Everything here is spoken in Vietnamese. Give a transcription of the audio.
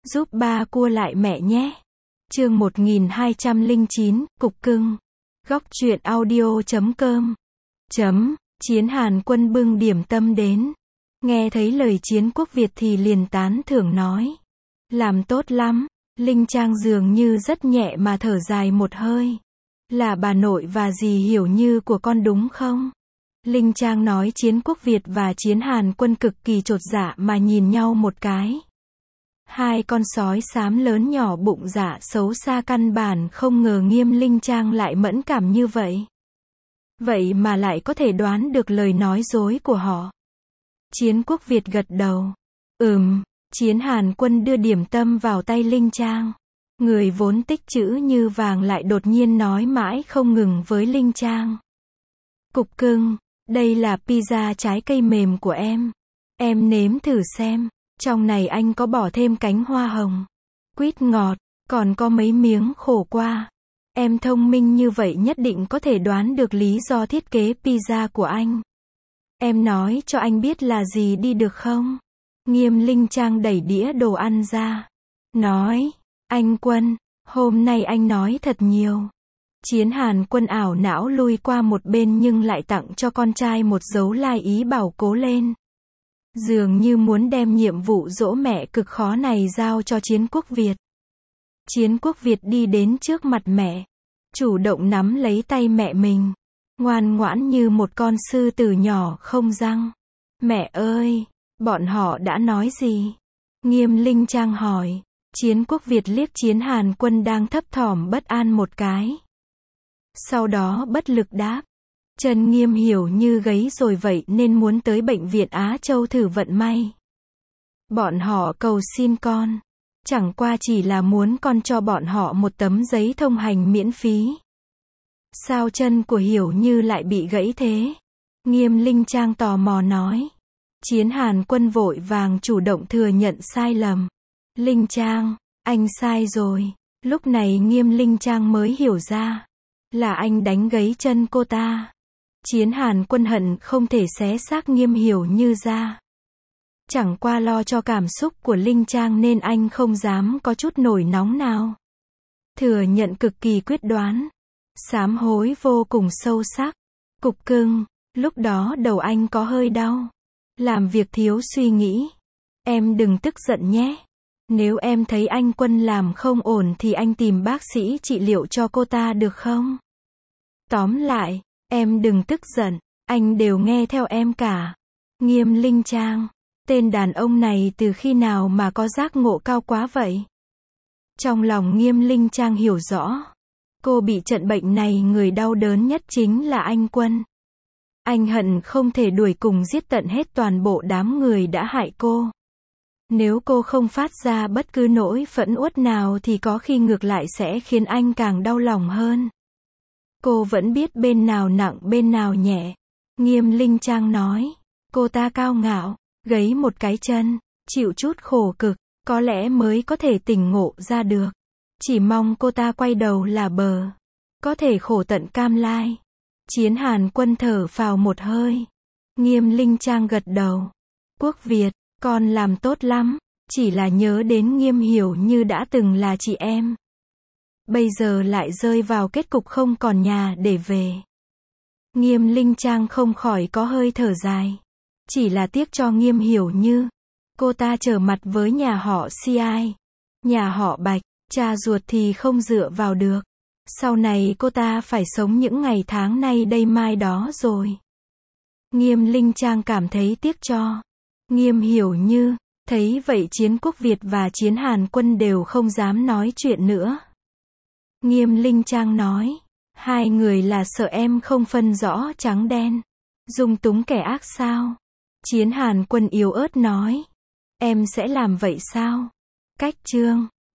Giúp ba cua lại mẹ nhé. Chương 1209, Cục Cưng. Góc truyện audio.com. Chiến Hàn Quân bưng điểm tâm đến. Nghe thấy lời Chiến Quốc Việt thì liền tán thưởng nói. Làm tốt lắm. Linh Trang dường như rất nhẹ mà thở dài một hơi. Là bà nội và dì Hiểu Như của con đúng không? Linh Trang nói. Chiến Quốc Việt và Chiến Hàn Quân cực kỳ chột dạ mà nhìn nhau một cái. Hai con sói xám lớn nhỏ bụng dạ xấu xa căn bản không ngờ Nghiêm Linh Trang lại mẫn cảm như vậy. Vậy mà lại có thể đoán được lời nói dối của họ. Chiến Quốc Việt gật đầu. Chiến Hàn Quân đưa điểm tâm vào tay Linh Trang. Người vốn tích trữ như vàng lại đột nhiên nói mãi không ngừng với Linh Trang. Cục cưng, đây là pizza trái cây mềm của em. Em nếm thử xem. Trong này anh có bỏ thêm cánh hoa hồng, quýt ngọt, còn có mấy miếng khổ qua. Em thông minh như vậy nhất định có thể đoán được lý do thiết kế pizza của anh. Em nói cho anh biết là gì đi được không? Nghiêm Linh Trang đẩy đĩa đồ ăn ra. Nói, anh Quân, hôm nay anh nói thật nhiều. Chiến Hàn Quân ảo não lui qua một bên nhưng lại tặng cho con trai một dấu like ý bảo cố lên. Dường như muốn đem nhiệm vụ dỗ mẹ cực khó này giao cho Chiến Quốc Việt. Chiến Quốc Việt đi đến trước mặt mẹ, chủ động nắm lấy tay mẹ mình, ngoan ngoãn như một con sư tử nhỏ không răng. Mẹ ơi, bọn họ đã nói gì? Nghiêm Linh Trang hỏi. Chiến Quốc Việt liếc Chiến Hàn Quân đang thấp thỏm bất an một cái. Sau đó bất lực đáp. Trần Nghiêm Hiểu Như gấy rồi vậy nên muốn tới bệnh viện Á Châu thử vận may. Bọn họ cầu xin con. Chẳng qua chỉ là muốn con cho bọn họ một tấm giấy thông hành miễn phí. Sao chân của Hiểu Như lại bị gãy thế? Nghiêm Linh Trang tò mò nói. Chiến Hàn Quân vội vàng chủ động thừa nhận sai lầm. Linh Trang, anh sai rồi. Lúc này Nghiêm Linh Trang mới hiểu ra. Là anh đánh gãy chân cô ta. Chiến Hàn Quân hận không thể xé xác Nghiêm Hiểu Như ra. Chẳng qua lo cho cảm xúc của Linh Trang nên anh không dám có chút nổi nóng nào. Thừa nhận cực kỳ quyết đoán. Sám hối vô cùng sâu sắc. Cục cưng, lúc đó đầu anh có hơi đau. Làm việc thiếu suy nghĩ. Em đừng tức giận nhé. Nếu em thấy anh Quân làm không ổn thì anh tìm bác sĩ trị liệu cho cô ta được không? Tóm lại, em đừng tức giận, anh đều nghe theo em cả. Nghiêm Linh Trang, tên đàn ông này từ khi nào mà có giác ngộ cao quá vậy? Trong lòng Nghiêm Linh Trang hiểu rõ. Cô bị trận bệnh này người đau đớn nhất chính là anh Quân. Anh hận không thể đuổi cùng giết tận hết toàn bộ đám người đã hại cô. Nếu cô không phát ra bất cứ nỗi phẫn uất nào thì có khi ngược lại sẽ khiến anh càng đau lòng hơn. Cô vẫn biết bên nào nặng bên nào nhẹ. Nghiêm Linh Trang nói. Cô ta cao ngạo, gấy một cái chân, chịu chút khổ cực, có lẽ mới có thể tỉnh ngộ ra được. Chỉ mong cô ta quay đầu là bờ. Có thể khổ tận cam lai. Chiến Hàn Quân thở phào một hơi. Nghiêm Linh Trang gật đầu. Quốc Việt, con làm tốt lắm. Chỉ là nhớ đến Nghiêm Hiểu Như đã từng là chị em. Bây giờ lại rơi vào kết cục không còn nhà để về. Nghiêm Linh Trang không khỏi có hơi thở dài. Chỉ là tiếc cho Nghiêm Hiểu Như. Cô ta trở mặt với nhà họ CI. Nhà họ Bạch, cha ruột thì không dựa vào được. Sau này cô ta phải sống những ngày tháng nay đây mai đó rồi. Nghiêm Linh Trang cảm thấy tiếc cho Nghiêm Hiểu Như. Thấy vậy Chiến Quốc Việt và Chiến Hàn Quân đều không dám nói chuyện nữa. Nghiêm Linh Trang nói. Hai người là sợ em không phân rõ trắng đen. Dung túng kẻ ác sao? Chiến Hàn Quân yếu ớt nói. Em sẽ làm vậy sao? Cách chương